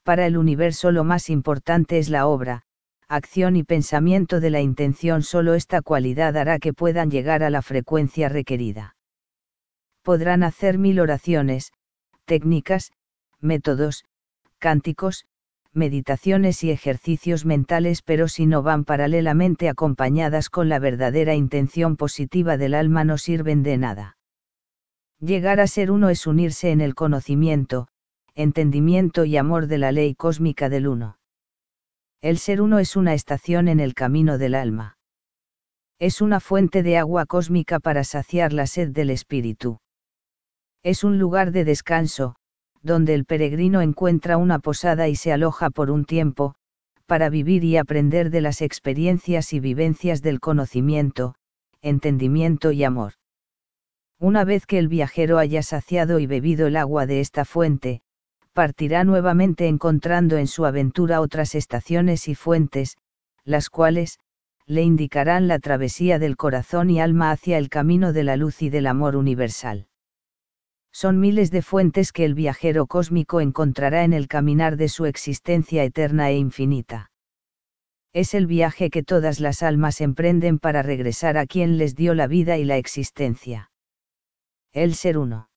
Para el universo lo más importante es la obra, acción y pensamiento de la intención. Solo esta cualidad hará que puedan llegar a la frecuencia requerida. Podrán hacer 1000 oraciones, técnicas, métodos, cánticos, meditaciones y ejercicios mentales, pero si no van paralelamente acompañadas con la verdadera intención positiva del alma, no sirven de nada. Llegar a ser uno es unirse en el conocimiento, entendimiento y amor de la ley cósmica del uno. El ser uno es una estación en el camino del alma. Es una fuente de agua cósmica para saciar la sed del espíritu. Es un lugar de descanso, donde el peregrino encuentra una posada y se aloja por un tiempo, para vivir y aprender de las experiencias y vivencias del conocimiento, entendimiento y amor. Una vez que el viajero haya saciado y bebido el agua de esta fuente, partirá nuevamente encontrando en su aventura otras estaciones y fuentes, las cuales, le indicarán la travesía del corazón y alma hacia el camino de la luz y del amor universal. Son miles de fuentes que el viajero cósmico encontrará en el caminar de su existencia eterna e infinita. Es el viaje que todas las almas emprenden para regresar a quien les dio la vida y la existencia. El ser uno.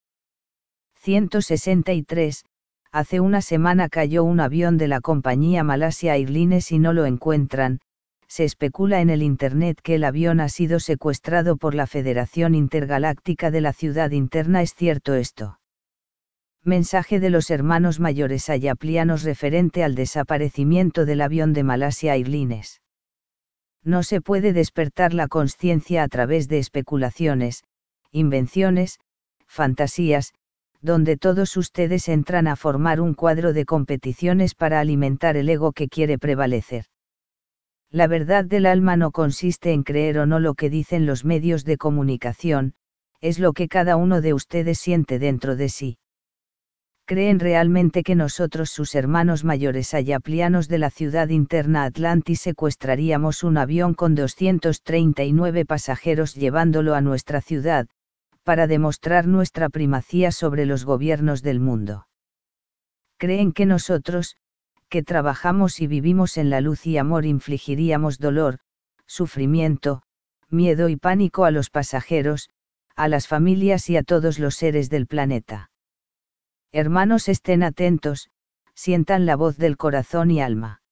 163. Hace una semana cayó un avión de la compañía Malaysia Airlines y no lo encuentran. Se especula en el Internet que el avión ha sido secuestrado por la Federación Intergaláctica de la Ciudad Interna. ¿Es cierto esto? Mensaje de los hermanos mayores ayaplianos referente al desaparecimiento del avión de Malaysia Airlines. No se puede despertar la conciencia a través de especulaciones, invenciones, fantasías, donde todos ustedes entran a formar un cuadro de competiciones para alimentar el ego que quiere prevalecer. La verdad del alma no consiste en creer o no lo que dicen los medios de comunicación, es lo que cada uno de ustedes siente dentro de sí. ¿Creen realmente que nosotros, sus hermanos mayores ayaplianos de la ciudad interna Atlantis, secuestraríamos un avión con 239 pasajeros llevándolo a nuestra ciudad, para demostrar nuestra primacía sobre los gobiernos del mundo? ¿Creen que nosotros, que trabajamos y vivimos en la luz y amor, infligiríamos dolor, sufrimiento, miedo y pánico a los pasajeros, a las familias y a todos los seres del planeta? Hermanos, estén atentos, sientan la voz del corazón y alma.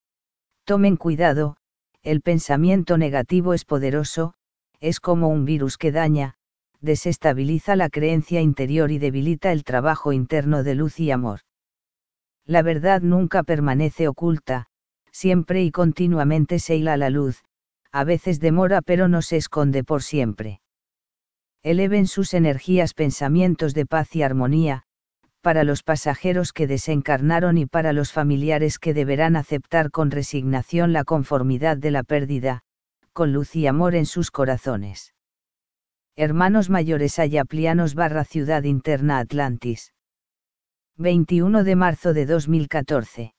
Tomen cuidado, el pensamiento negativo es poderoso, es como un virus que daña, desestabiliza la creencia interior y debilita el trabajo interno de luz y amor. La verdad nunca permanece oculta, siempre y continuamente se hila la luz, a veces demora pero no se esconde por siempre. Eleven sus energías, pensamientos de paz y armonía, para los pasajeros que desencarnaron y para los familiares que deberán aceptar con resignación la conformidad de la pérdida, con luz y amor en sus corazones. Hermanos mayores ayaplianos / Ciudad Interna Atlantis. 21 de marzo de 2014.